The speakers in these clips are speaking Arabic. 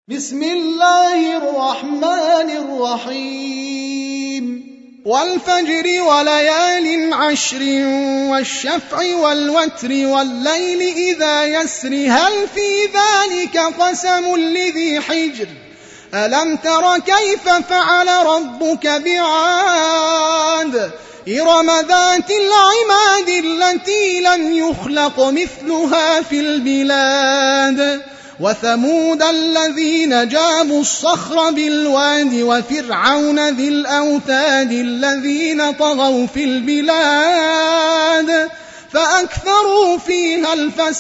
بسم الله الرحمن الرحيم والفجر وليال عشر والشفع والوتر والليل إذا يسر هل في ذلك قسم لذي حجر ألم تر كيف فعل ربك بعاد إرم ذات العماد التي لم يخلق مثلها في البلاد وثمود الذين جابوا الصخر بالواد وفرعون ذي الأوتاد الذين طغوا في البلاد فأكثروا فيها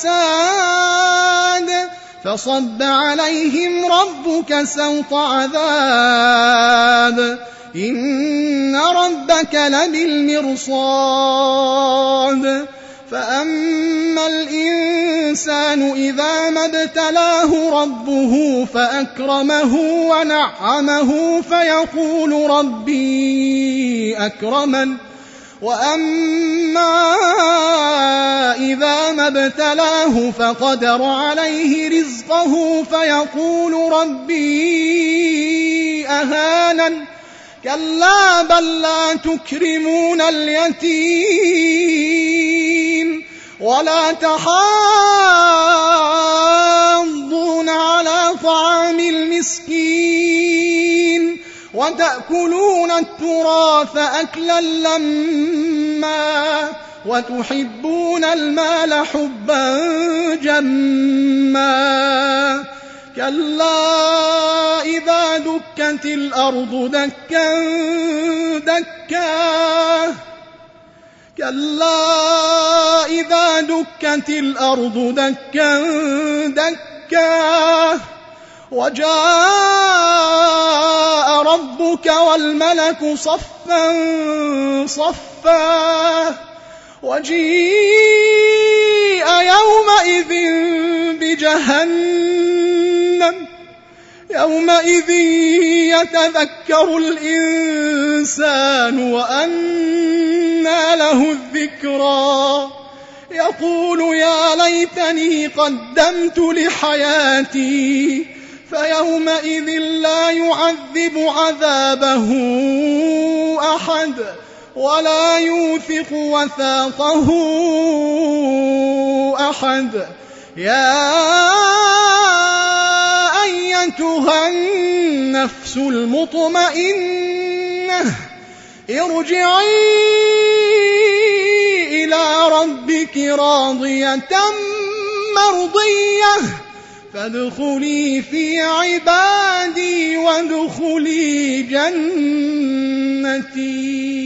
الفساد فصب عليهم ربك سوط عذاب إن ربك لبالمرصاد فأما الإنسان إذا ما ابتلاه ربه فأكرمه ونعمه فيقول ربي أكرمن وأما إذا ما ابتلاه فقدر عليه رزقه فيقول ربي أهانن كلا بل لا تكرمون اليتيم ولا تحاضون على طعام المسكين وتأكلون التراث أكلا لما وتحبون المال حبا جما كلا إذا دكت الأرض دكا دكا كلا إذا دكت الأرض دكا دكا وجاء ربك والملك صفا صفا وجيء يومئذ بجهنم يومئذ يتذكر الإنسان وأنى له الذكرى يقول يا ليتني قدمت لحياتي فيومئذ لا يعذب عذابه أحد ولا يوثق وثاقه أحد يا أيتها النفس المطمئنة ارجعي إلى ربك راضية مرضية فادخلي في عبادي وادخلي جنتي.